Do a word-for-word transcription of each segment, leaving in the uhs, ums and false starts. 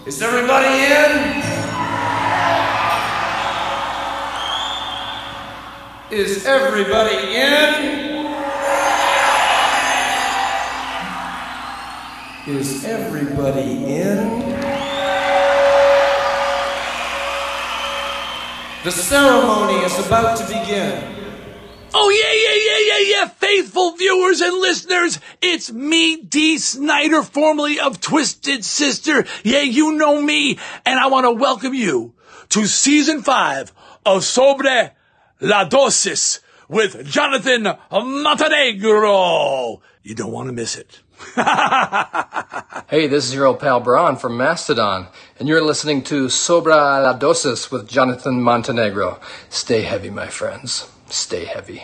Is everybody in? Is everybody in? Is everybody in? The ceremony is about to begin. Oh, yeah, yeah, yeah, yeah, yeah, faithful viewers and listeners, it's me, Dee Snider, formerly of Twisted Sister. Yeah, you know me, and I want to welcome you to Season five of Sobre la Dosis with Jonathan Montenegro. You don't want to miss it. Hey, this is your old pal Braun from Mastodon, and you're listening to Sobra la Dosis with Jonathan Montenegro. Stay heavy, my friends. Stay heavy.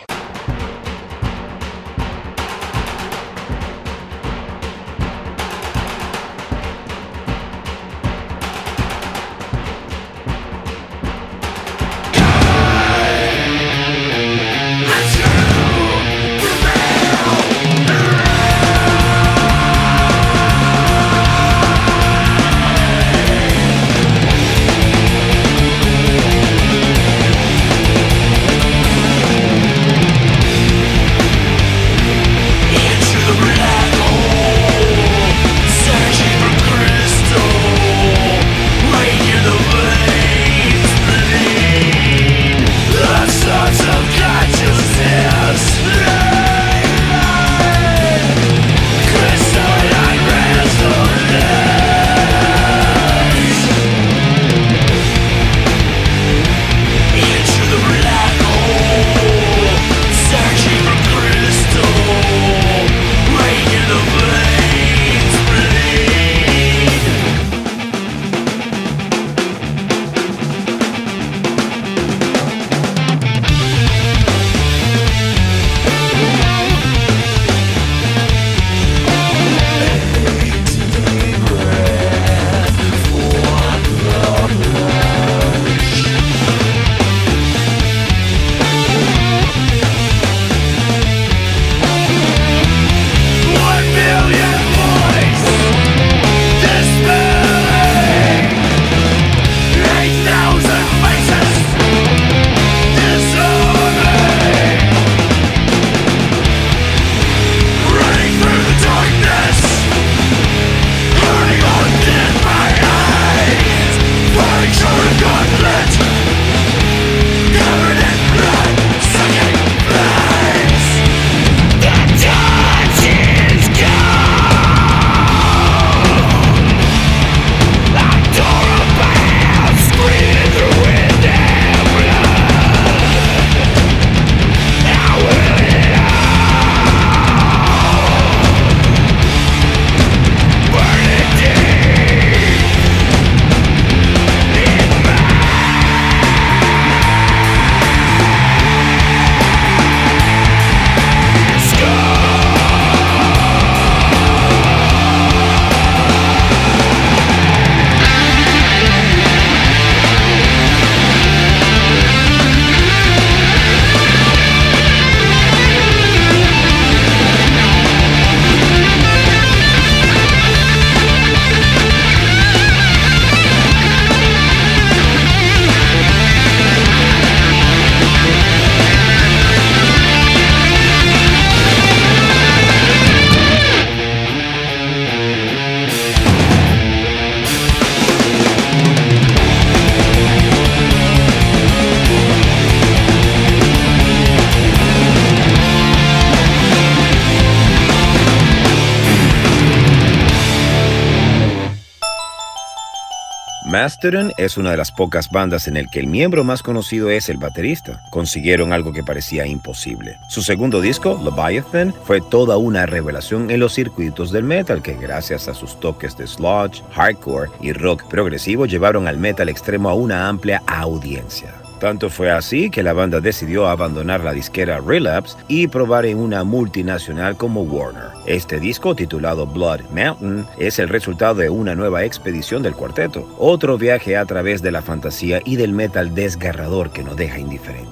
Mastodon es una de las pocas bandas en el que el miembro más conocido es el baterista. Consiguieron algo que parecía imposible. Su segundo disco, Leviathan, fue toda una revelación en los circuitos del metal que, gracias a sus toques de sludge, hardcore y rock progresivo, llevaron al metal extremo a una amplia audiencia. Tanto fue así que la banda decidió abandonar la disquera Relapse y probar en una multinacional como Warner. Este disco, titulado Blood Mountain, es el resultado de una nueva expedición del cuarteto, otro viaje a través de la fantasía y del metal desgarrador que no deja indiferente.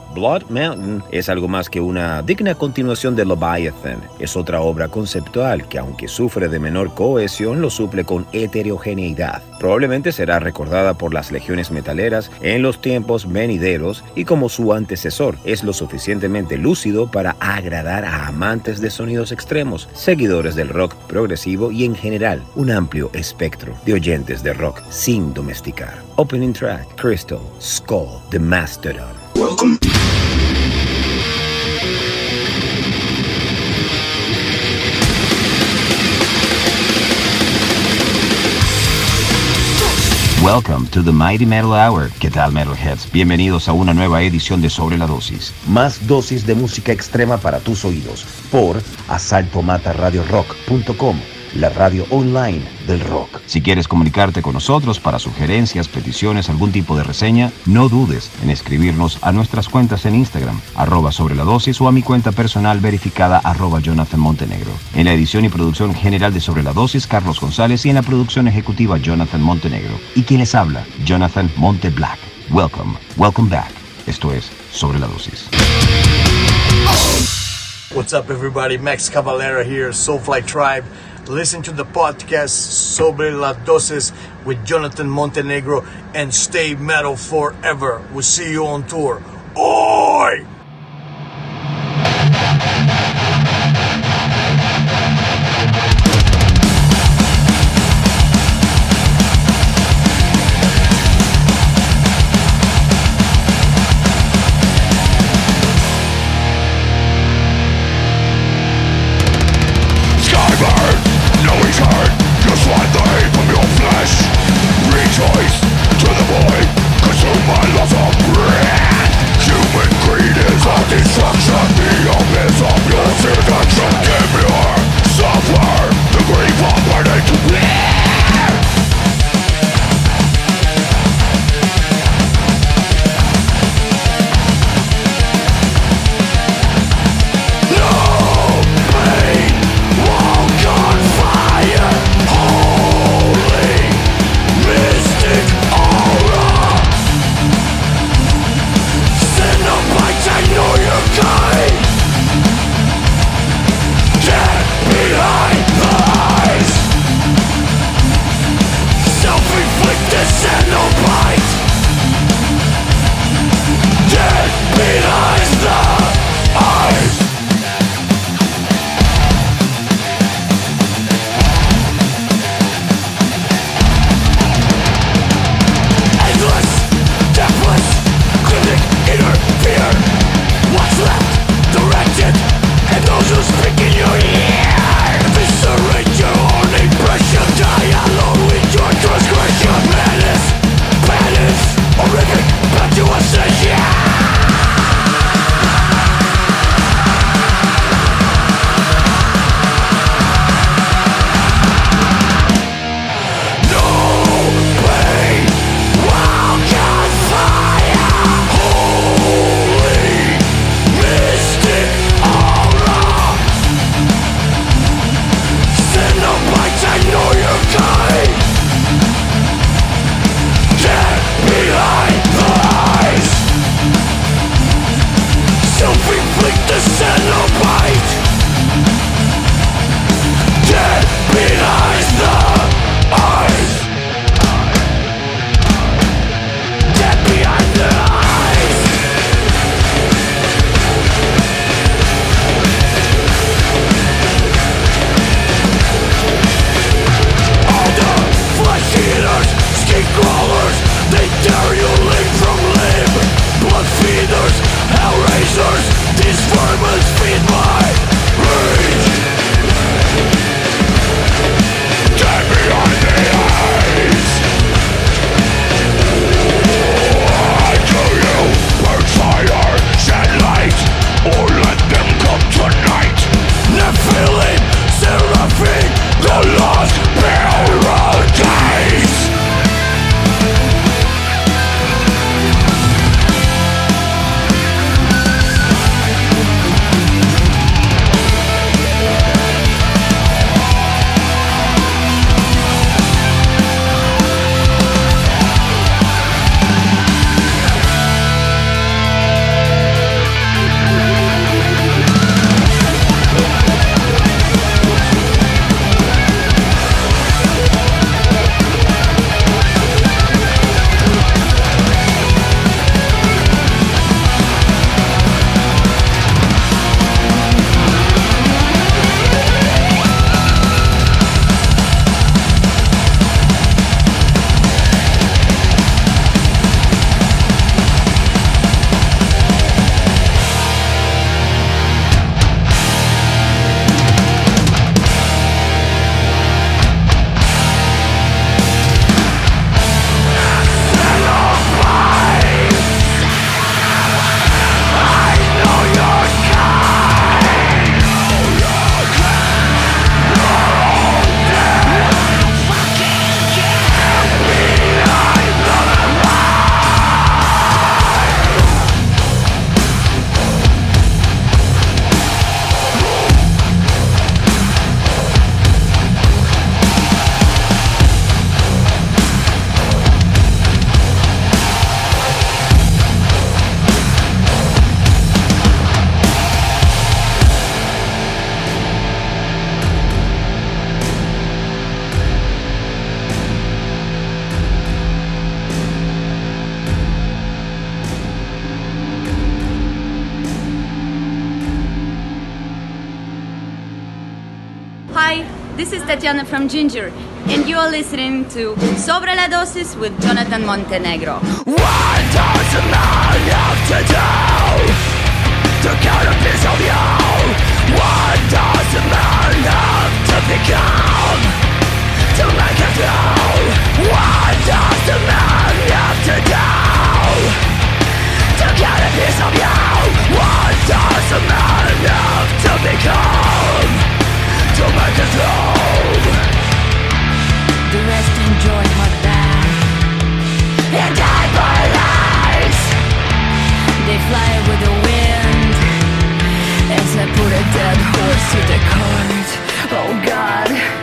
Blood Mountain es algo más que una digna continuación de Leviathan. Es otra obra conceptual que, aunque sufre de menor cohesión, lo suple con heterogeneidad. Probablemente será recordada por las legiones metaleras en los tiempos venideros y como su antecesor es lo suficientemente lúcido para agradar a amantes de sonidos extremos, seguidores del rock progresivo y en general un amplio espectro de oyentes de rock sin domesticar. Opening track, Crystal Skull, The Mastodon. Welcome. Welcome to the Mighty Metal Hour. ¿Qué tal, Metalheads? Bienvenidos a una nueva edición de Sobre la Dosis. Más dosis de música extrema para tus oídos por asalto mata radio rock punto com, la radio online del rock. Si quieres comunicarte con nosotros para sugerencias, peticiones, algún tipo de reseña, no dudes en escribirnos a nuestras cuentas en Instagram, arroba sobre la dosis, o a mi cuenta personal verificada, arroba Jonathan Montenegro. En la edición y producción general de Sobre la Dosis, Carlos González, y en la producción ejecutiva, Jonathan Montenegro. Y quien les habla, Jonathan Monte Black. Welcome, welcome back. Esto es Sobre la Dosis. What's up, everybody? Max Cavalera here, Soulfly Tribe. Listen to the podcast Sobre la Dosis with Jonathan Montenegro and stay metal forever. We'll see you on tour. Oi! Tatiana from Ginger, and you are listening to Sobre la Dosis with Jonathan Montenegro. What does a man have to do to get a piece of you? What does a man have to become to make it through? What does a man have to do to get a piece of you? What does a man have to become to make it through? The rest enjoy hot bath And die by lies. They fly with the wind as I put a dead horse to the cart. Oh God.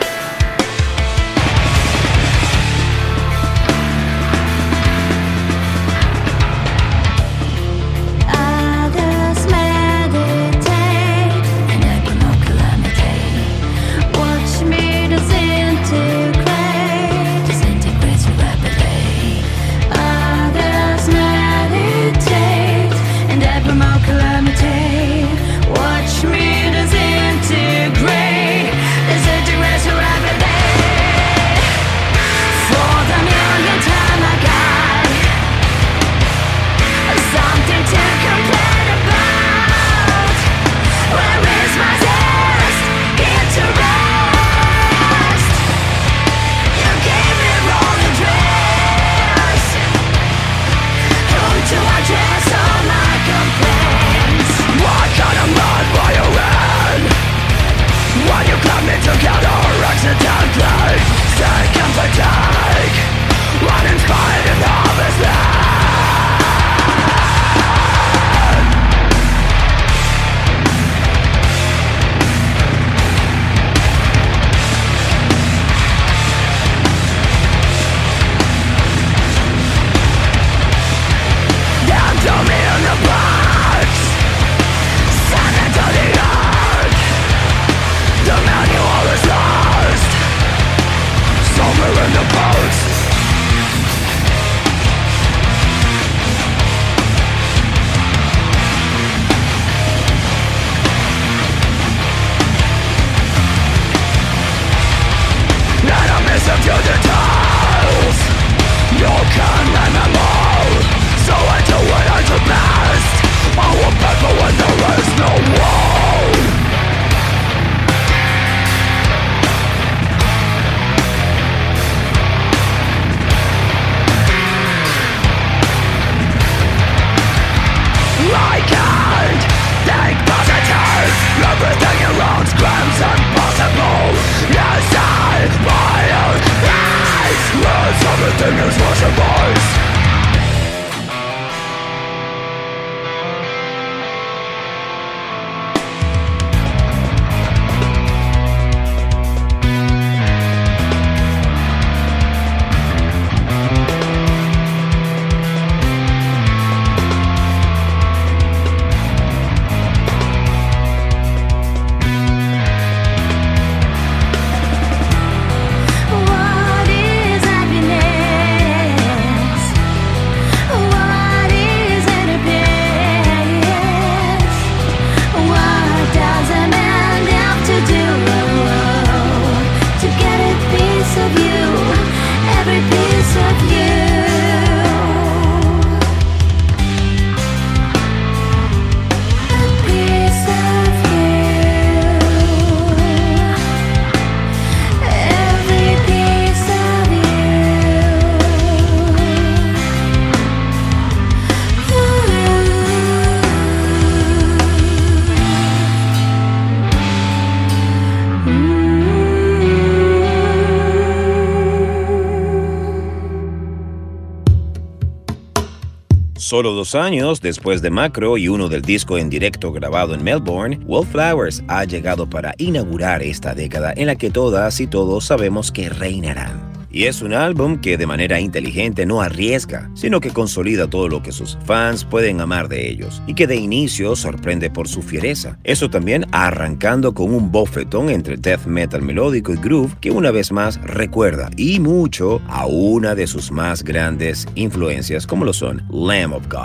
Solo dos años después de Macro y uno del disco en directo grabado en Melbourne, Wallflowers ha llegado para inaugurar esta década en la que todas y todos sabemos que reinarán. Y es un álbum que de manera inteligente no arriesga, sino que consolida todo lo que sus fans pueden amar de ellos, y que de inicio sorprende por su fiereza. Eso también arrancando con un bofetón entre death metal melódico y groove que una vez más recuerda, y mucho, a una de sus más grandes influencias como lo son Lamb of God.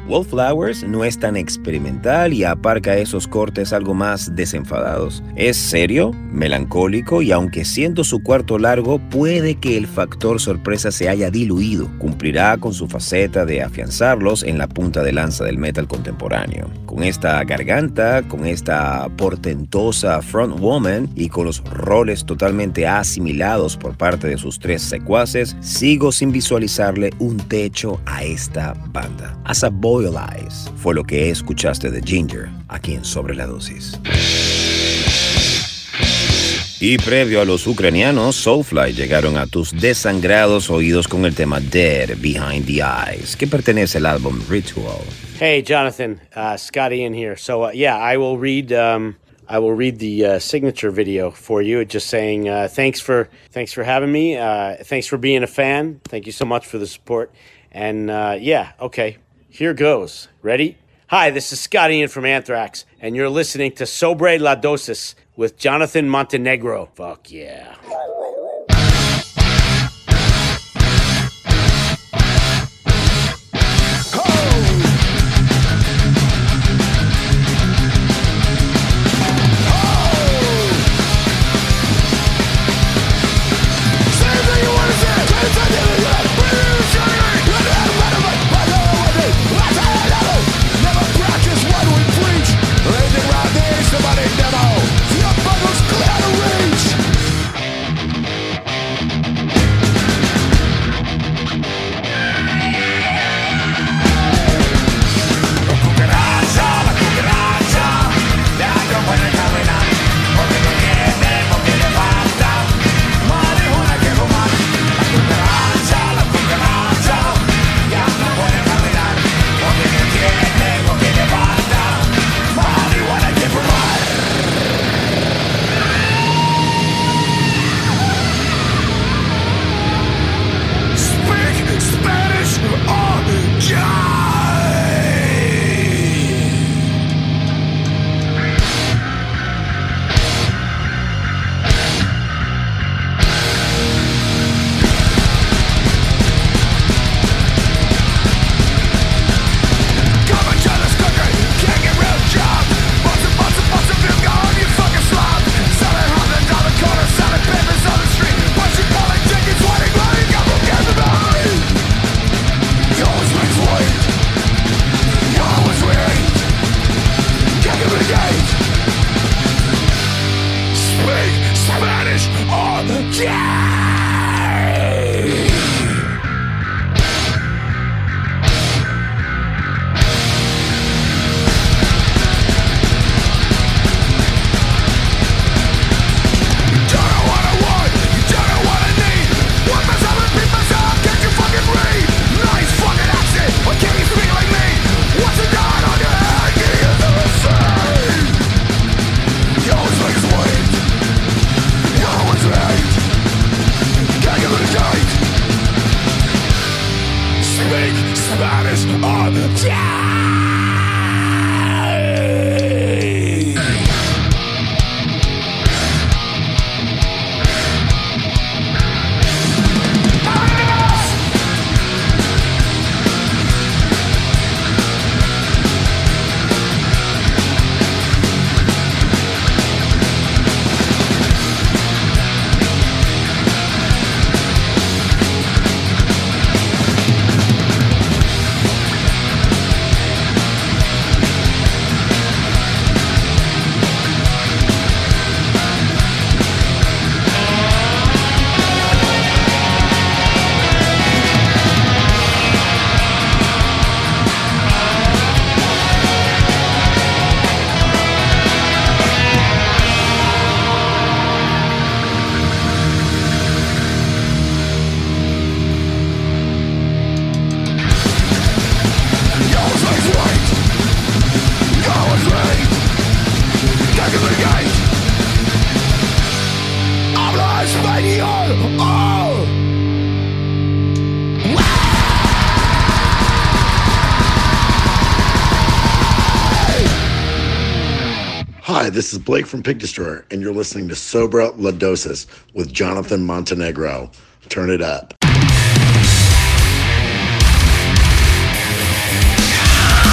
Wallflowers no es tan experimental y aparca esos cortes algo más desenfadados. Es serio, melancólico y aunque siendo su cuarto largo, puede que el factor sorpresa se haya diluido. Cumplirá con su faceta de afianzarlos en la punta de lanza del metal contemporáneo. Con esta garganta, con esta portentosa frontwoman y con los roles totalmente asimilados por parte de sus tres secuaces, sigo sin visualizarle un techo a esta banda. As a Boy Alive fue lo que escuchaste de Ginger aquí en Sobre la Dosis. Y previo a los ucranianos, Soulfly llegaron a tus desangrados oídos con el tema Dead Behind the Eyes, que pertenece al álbum Ritual. Hey, Jonathan, uh, Scotty in here. So uh, yeah, I will read. Um, I will read the uh, signature video for you. Just saying, uh, thanks for thanks for having me. Uh, thanks for being a fan. Thank you so much for the support. And uh, yeah, okay, here goes. Ready? Hi, this is Scotty in from Anthrax, and you're listening to Sobre la Dosis with Jonathan Montenegro. Fuck yeah. Hi, this is Blake from Pig Destroyer, and you're listening to Sobre la Dosis with Jonathan Montenegro. Turn it up.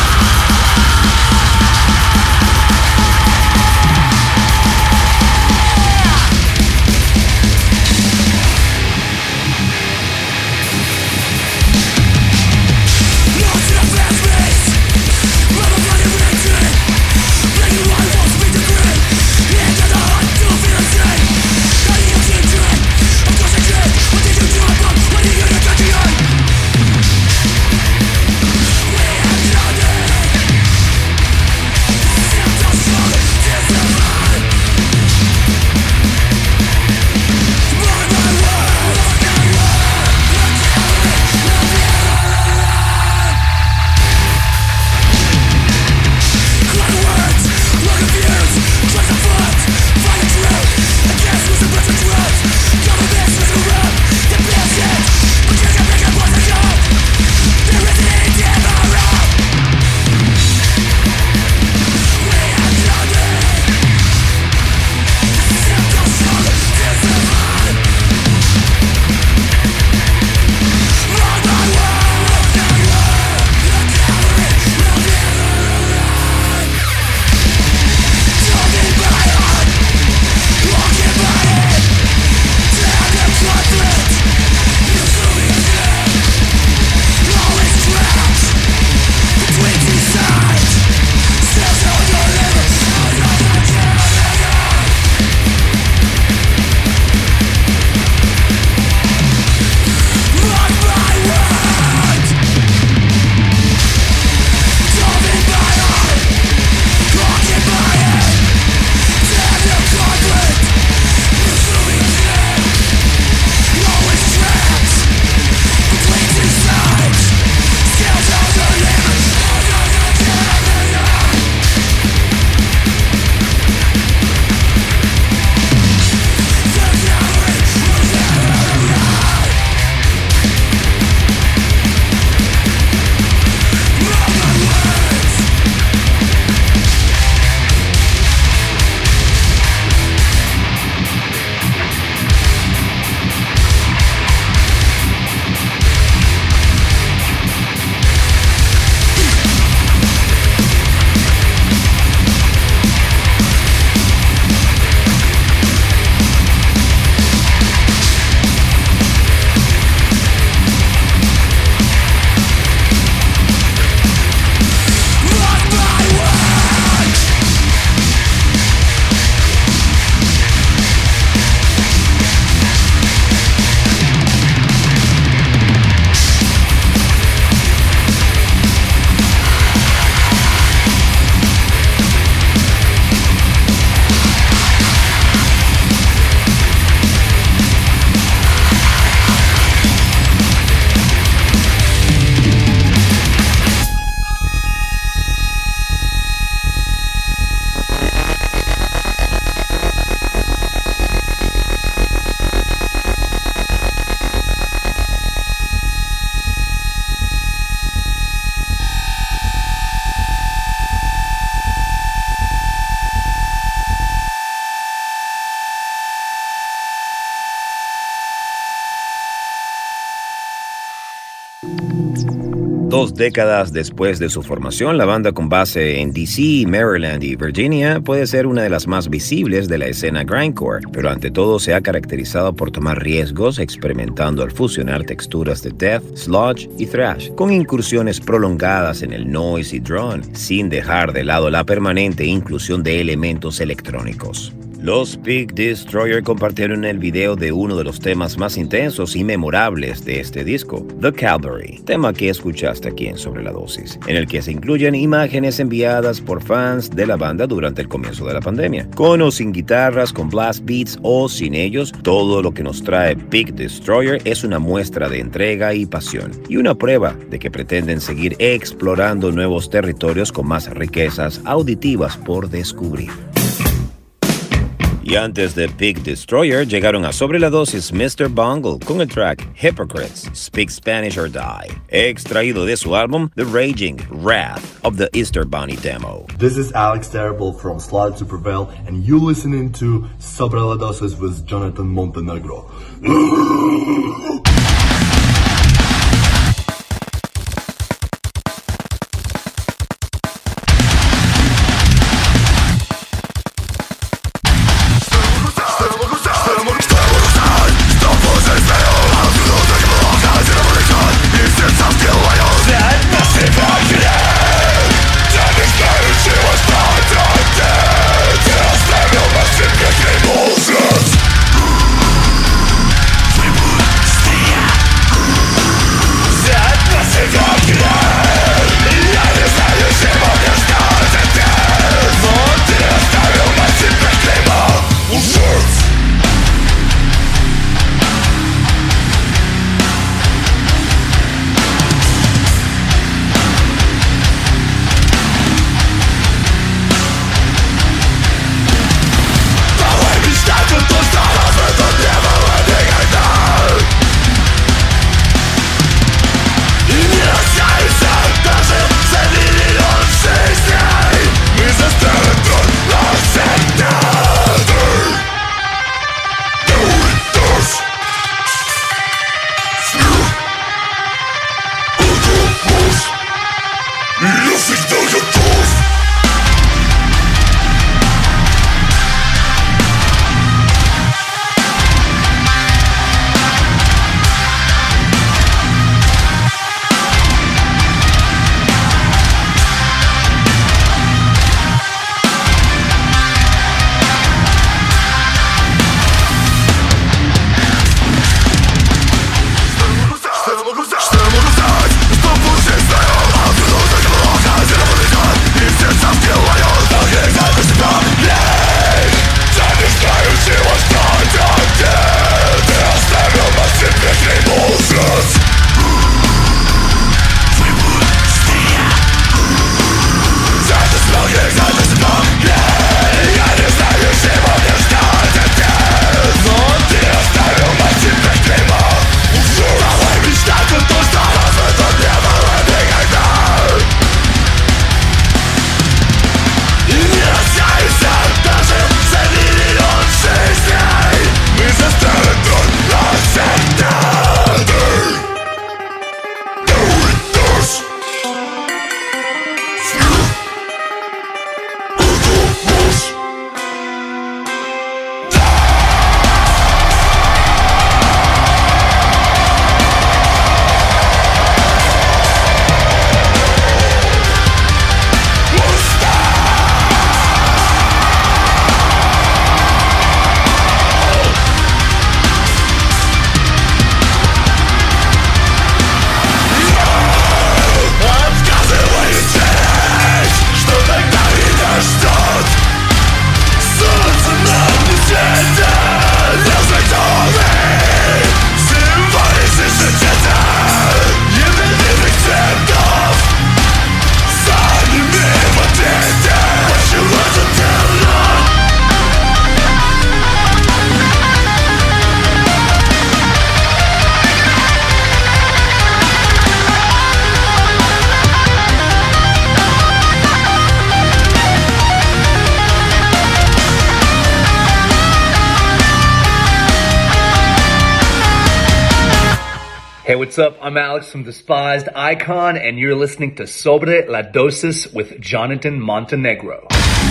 Dos décadas después de su formación, la banda con base en D C, Maryland y Virginia puede ser una de las más visibles de la escena grindcore, pero ante todo se ha caracterizado por tomar riesgos experimentando al fusionar texturas de death, sludge y thrash, con incursiones prolongadas en el noise y drone, sin dejar de lado la permanente inclusión de elementos electrónicos. Los Pig Destroyer compartieron el video de uno de los temas más intensos y memorables de este disco, The Calvary, tema que escuchaste aquí en Sobre la Dosis, en el que se incluyen imágenes enviadas por fans de la banda durante el comienzo de la pandemia. Con o sin guitarras, con blast beats o sin ellos, todo lo que nos trae Pig Destroyer es una muestra de entrega y pasión, y una prueba de que pretenden seguir explorando nuevos territorios con más riquezas auditivas por descubrir. Y antes de Pig Destroyer llegaron a Sobre la Dosis mister Bungle con el track Hypocrites, Speak Spanish or Die, extraído de su álbum The Raging Wrath of the Easter Bunny Demo. This is Alex Terrible from Slaughter to Prevail, and you listening to Sobre la Dosis with Jonathan Montenegro. Bullshit. Hey, what's up? I'm Alex from Despised Icon, and you're listening to Sobre la Dosis with Jonathan Montenegro.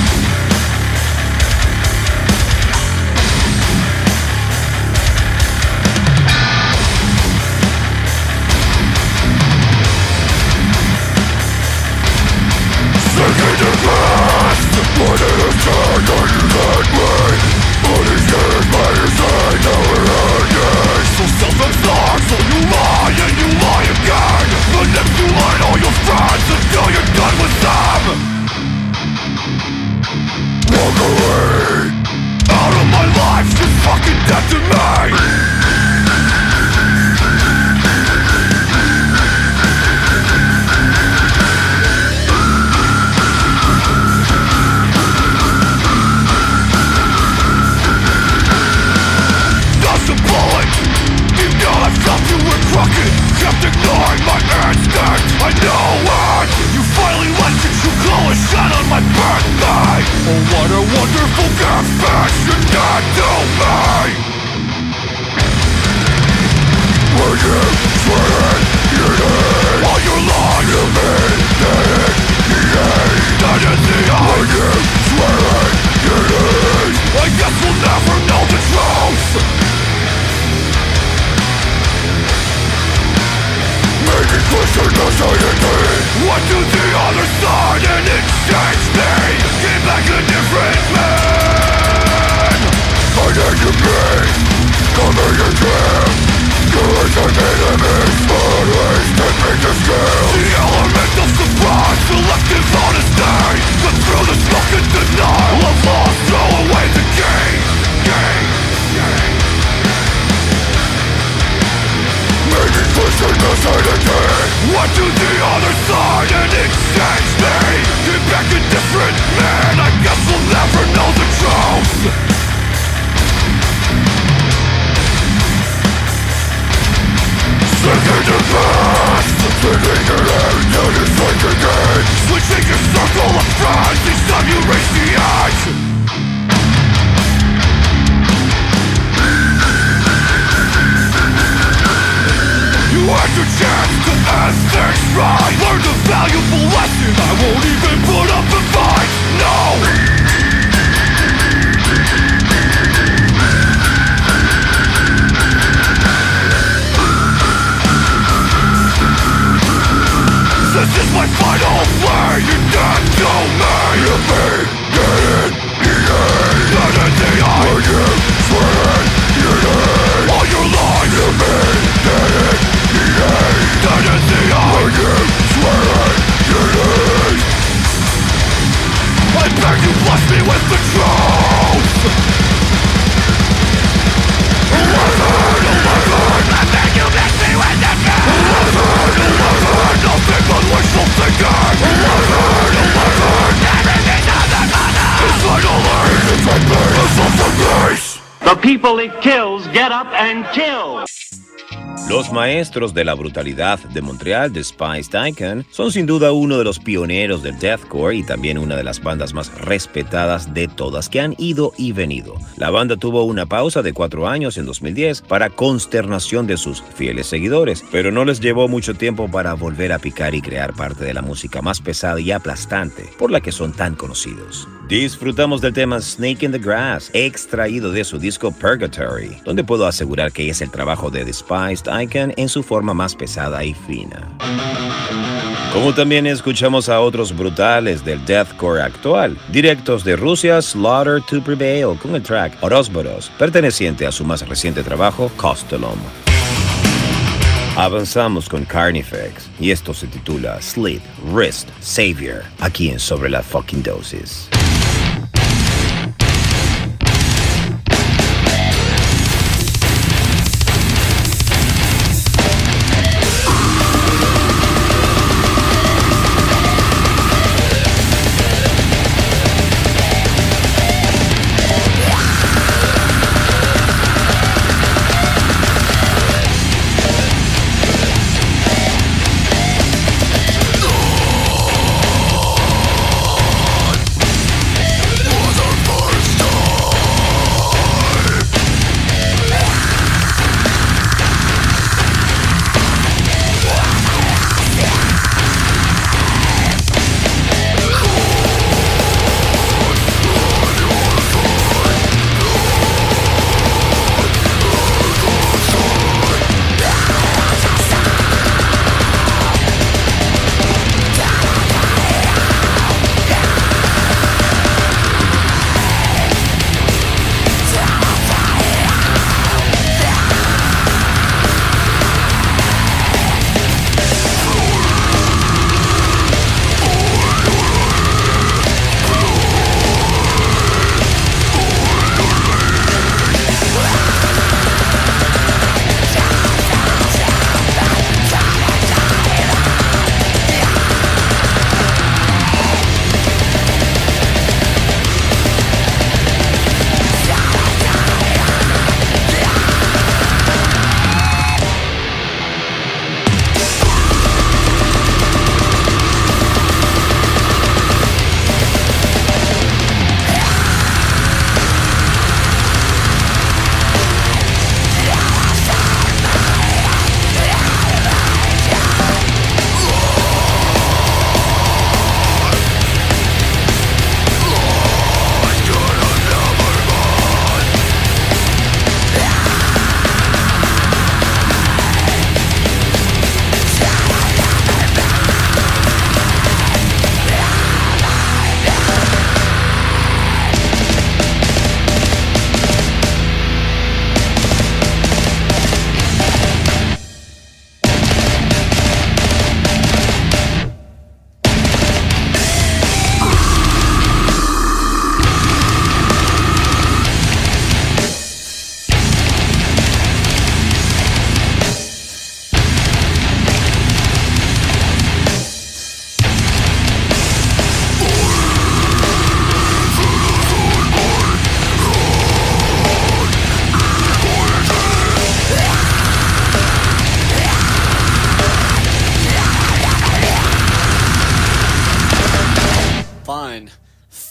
Los maestros de la brutalidad de Montreal, Despised Icon, son sin duda uno de los pioneros del deathcore y también una de las bandas más respetadas de todas que han ido y venido. La banda tuvo una pausa de cuatro años en dos mil diez para consternación de sus fieles seguidores, pero no les llevó mucho tiempo para volver a picar y crear parte de la música más pesada y aplastante por la que son tan conocidos. Disfrutamos del tema Snake in the Grass, extraído de su disco Purgatory, donde puedo asegurar que es el trabajo de Despised Icon en su forma más pesada y fina. Como también escuchamos a otros brutales del deathcore actual, directos de Rusia, Slaughter to Prevail con el track Orosboros, perteneciente a su más reciente trabajo, Kostelom. Avanzamos con Carnifex y esto se titula Slit, Wrist, Savior, aquí en Sobre la Fucking Dosis.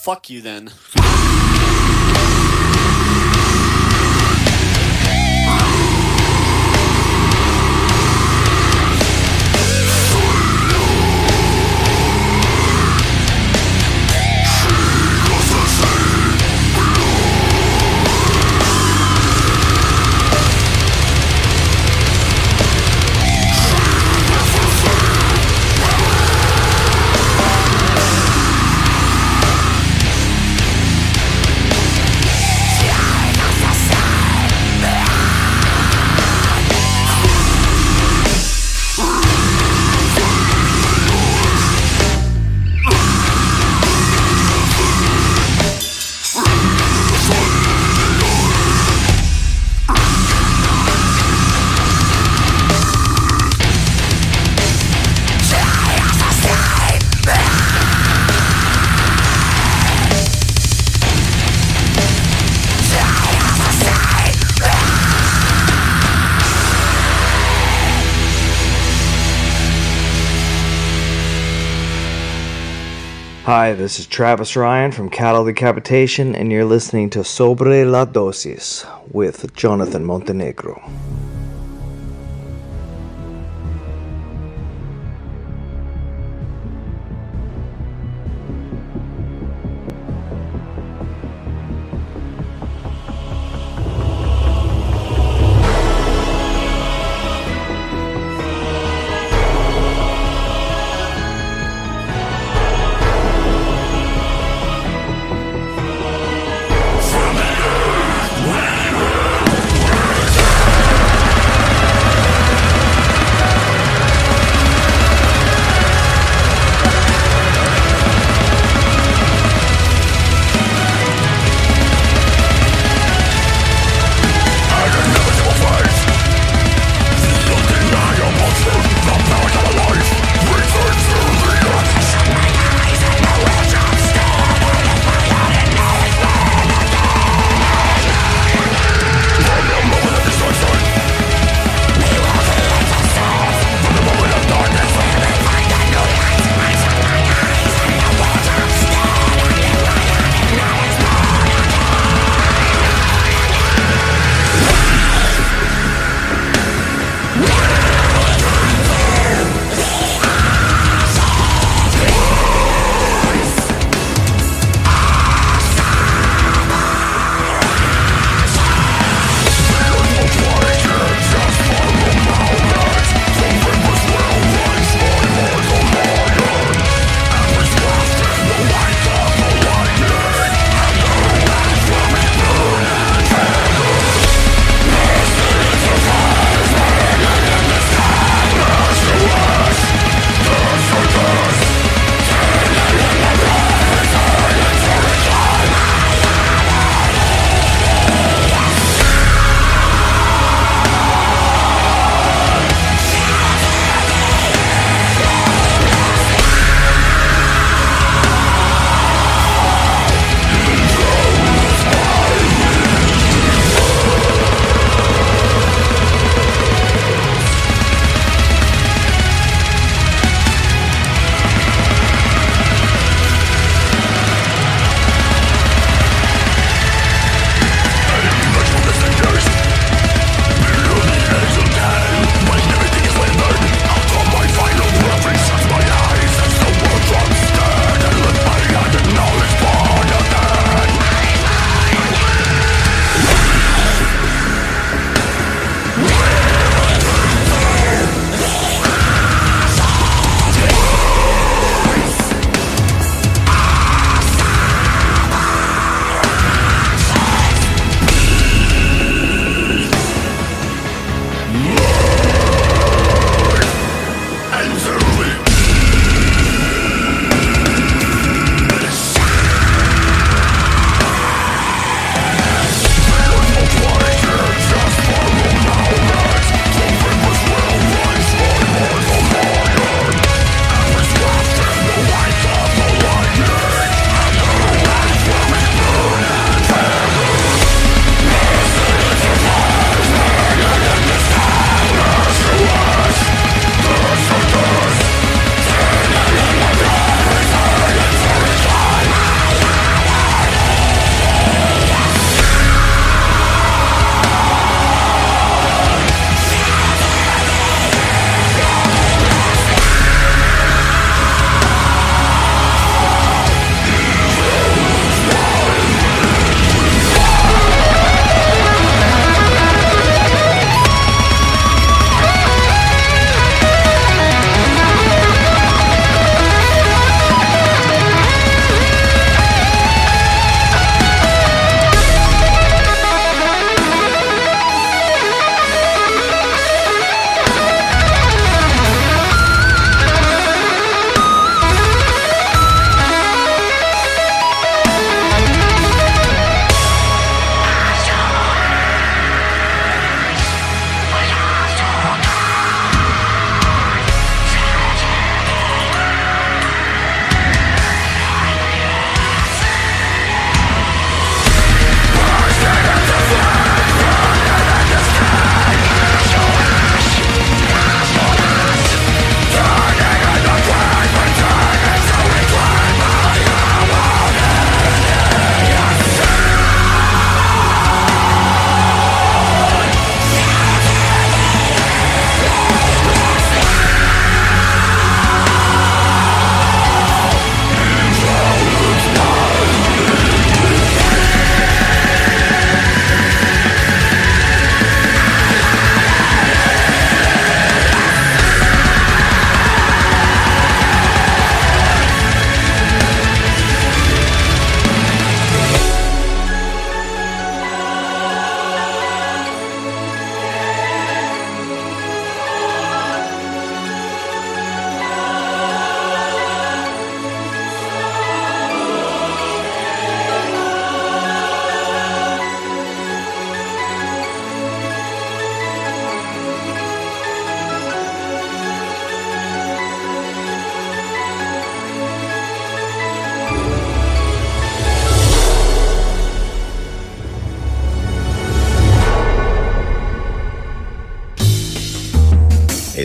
fuck you then. Hi, this is Travis Ryan from Cattle Decapitation, and you're listening to Sobre la Dosis with Jonathan Montenegro. From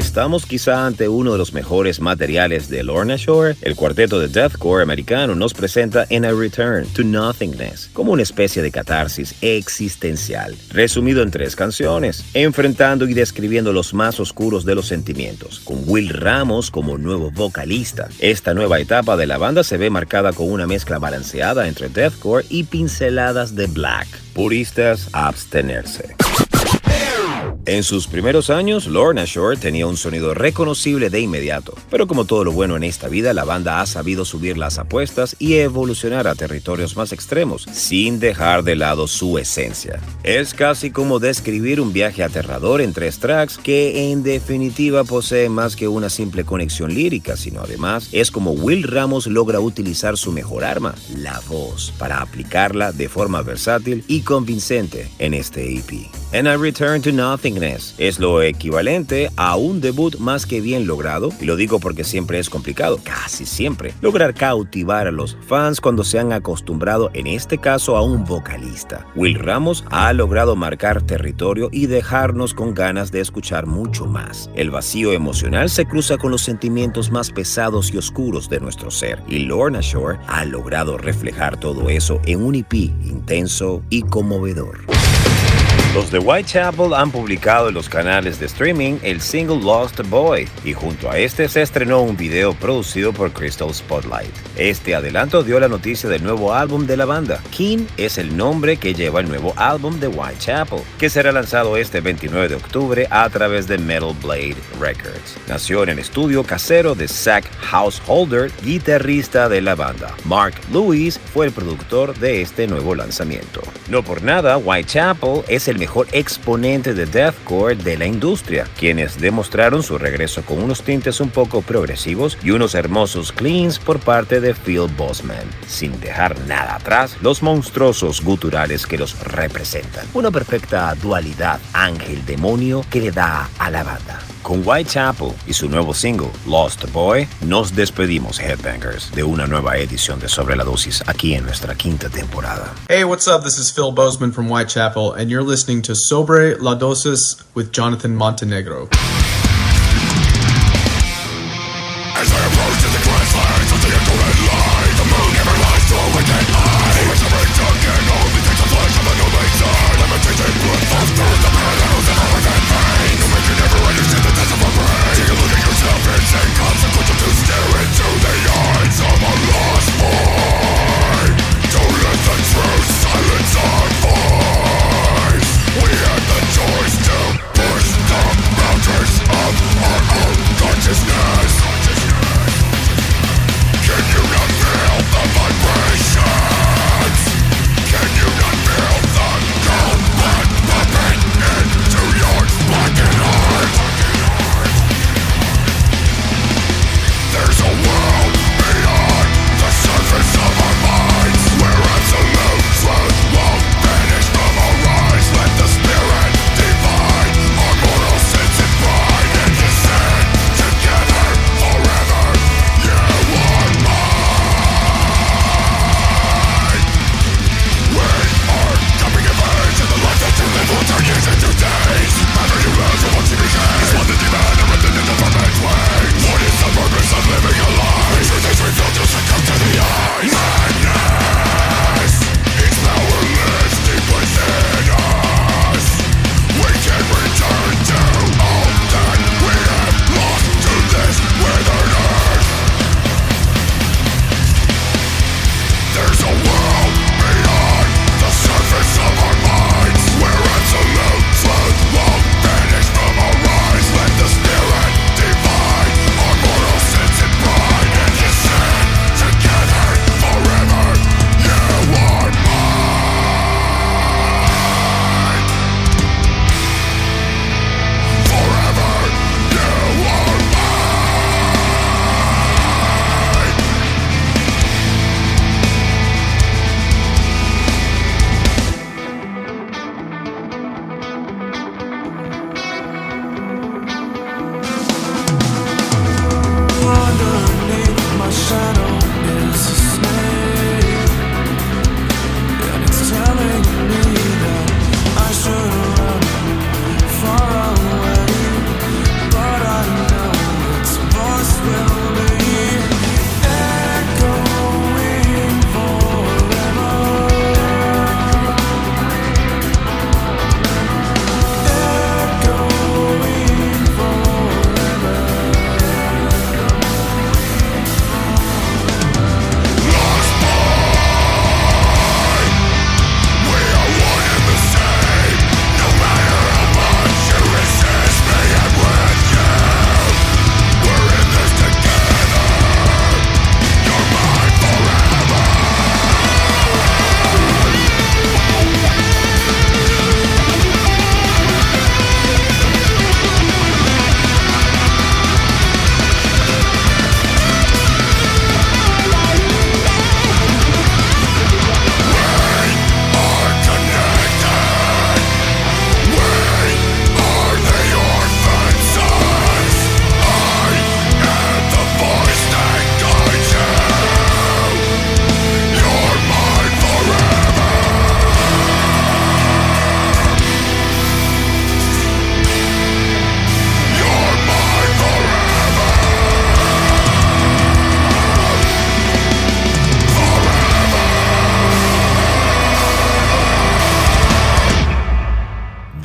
¿Estamos quizá ante uno de los mejores materiales de Lorna Shore? El cuarteto de deathcore americano nos presenta In a Return to Nothingness como una especie de catarsis existencial, resumido en tres canciones, enfrentando y describiendo los más oscuros de los sentimientos, con Will Ramos como nuevo vocalista. Esta nueva etapa de la banda se ve marcada con una mezcla balanceada entre deathcore y pinceladas de black. Puristas, abstenerse. En sus primeros años, Lorna Shore tenía un sonido reconocible de inmediato, pero como todo lo bueno en esta vida, la banda ha sabido subir las apuestas y evolucionar a territorios más extremos, sin dejar de lado su esencia. Es casi como describir un viaje aterrador en tres tracks que en definitiva posee más que una simple conexión lírica, sino además es como Will Ramos logra utilizar su mejor arma, la voz, para aplicarla de forma versátil y convincente en este E P. And I Return to Nothingness es lo equivalente a un debut más que bien logrado, y lo digo porque siempre es complicado, casi siempre, lograr cautivar a los fans cuando se han acostumbrado, en este caso, a un vocalista. Will Ramos ha logrado marcar territorio y dejarnos con ganas de escuchar mucho más. El vacío emocional se cruza con los sentimientos más pesados y oscuros de nuestro ser, y Lorna Shore ha logrado reflejar todo eso en un E P intenso y conmovedor. Los de Whitechapel han publicado en los canales de streaming el single Lost Boy, y junto a este se estrenó un video producido por Crystal Spotlight. Este adelanto dio la noticia del nuevo álbum de la banda. King es el nombre que lleva el nuevo álbum de Whitechapel, que será lanzado este veintinueve de octubre a través de Metal Blade Records. Nació en el estudio casero de Zach Householder, guitarrista de la banda. Mark Lewis fue el productor de este nuevo lanzamiento. No por nada, Whitechapel es el mejor exponente de deathcore de la industria, quienes demostraron su regreso con unos tintes un poco progresivos y unos hermosos cleans por parte de Phil Bossman, sin dejar nada atrás los monstruosos guturales que los representan. Una perfecta dualidad ángel-demonio que le da a la banda. Con Whitechapel y su nuevo single, Lost Boy, nos despedimos, Headbangers, de una nueva edición de Sobre la Dosis aquí en nuestra quinta temporada. Hey, what's up? This is Phil Bozeman from Whitechapel, and you're listening to Sobre la Dosis with Jonathan Montenegro. As I approach to the glass lines of the echo red light, the moon never lies to a wicked eye. It's a break again, only takes the flesh of a new side. Limitation, breath of through the parallels of our and pain. You make you never understand the test of our brain. Take a look at yourself and say consequential to stare into the eyes of a lost boy. Don't let the truth silence our voice. We had the choice to push the boundaries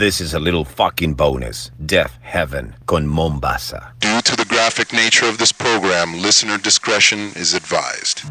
This is a little fucking bonus. Death Heaven con Mombasa. Due to the graphic nature of this program, listener discretion is advised.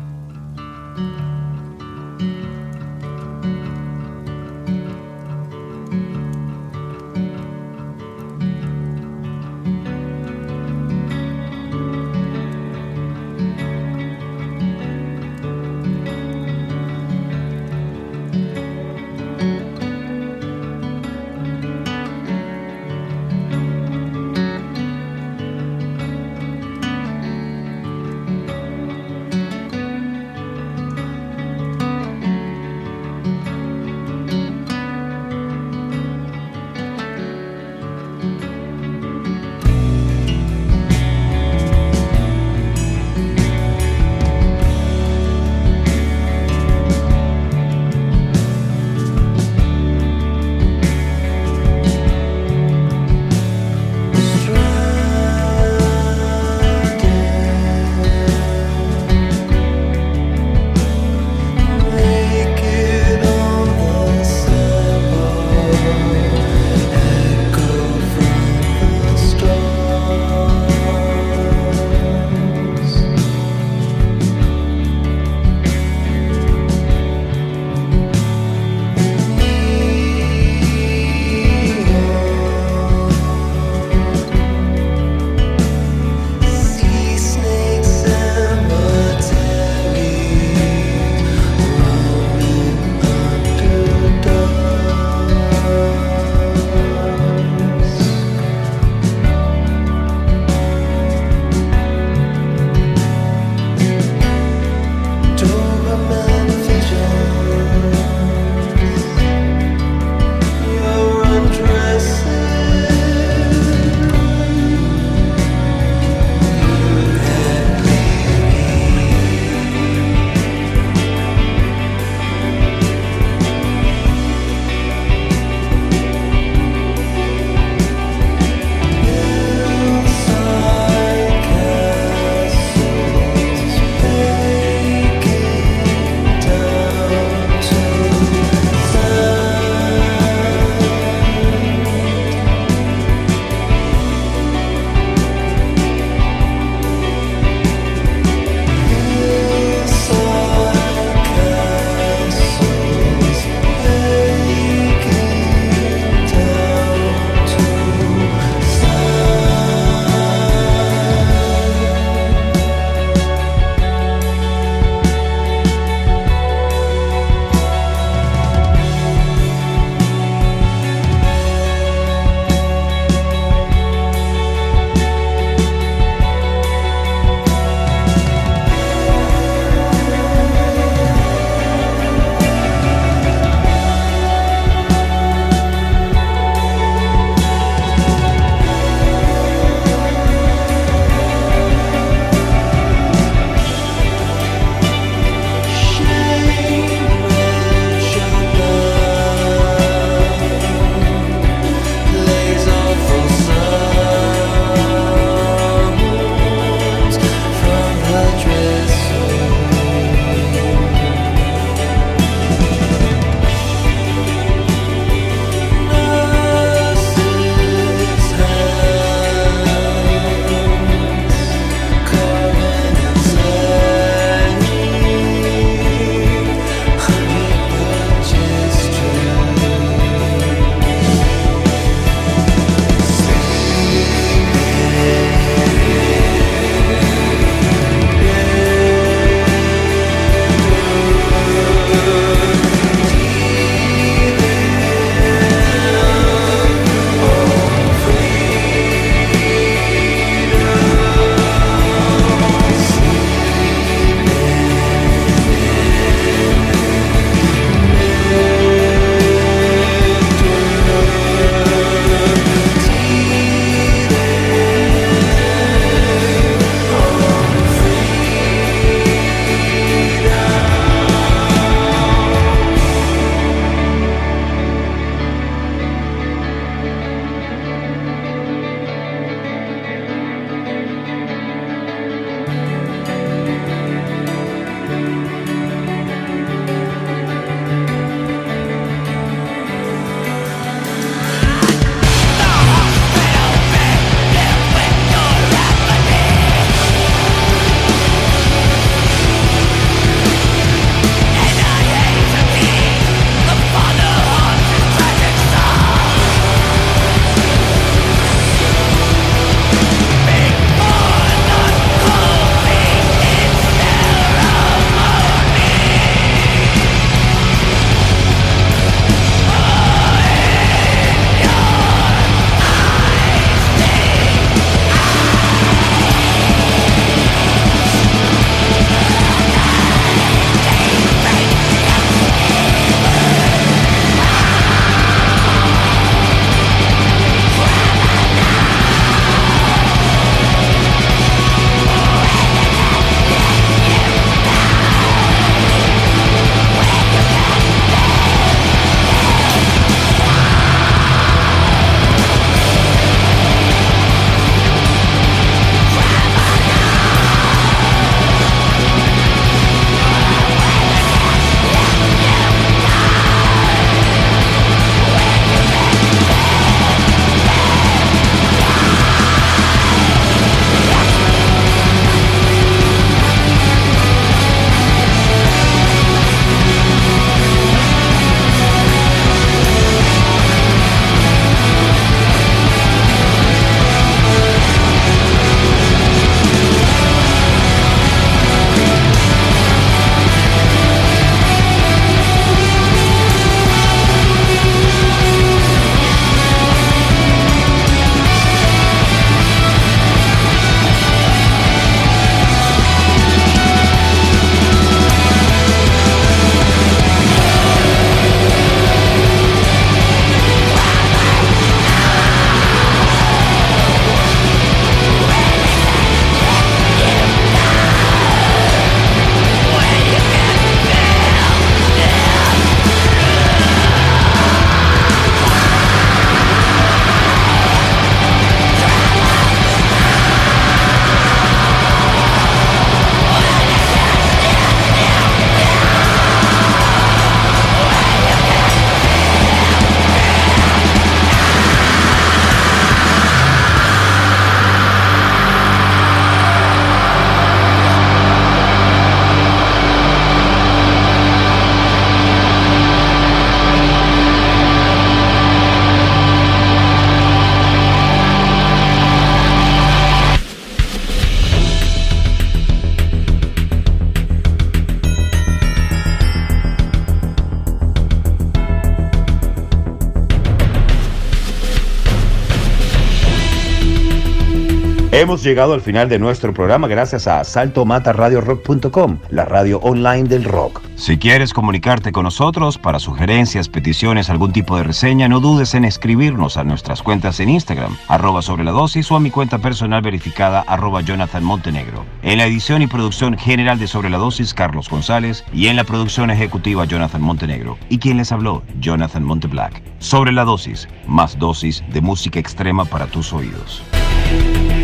Hemos llegado al final de nuestro programa gracias a salto mata radio rock punto com, la radio online del rock. Si quieres comunicarte con nosotros para sugerencias, peticiones, algún tipo de reseña, no dudes en escribirnos a nuestras cuentas en Instagram, arroba sobre la dosis, o a mi cuenta personal verificada, arroba Jonathan Montenegro. En la edición y producción general de Sobre la Dosis, Carlos González, y en la producción ejecutiva, Jonathan Montenegro. Y quien les habló, Jonathan Monteblack. Sobre la Dosis, más dosis de música extrema para tus oídos.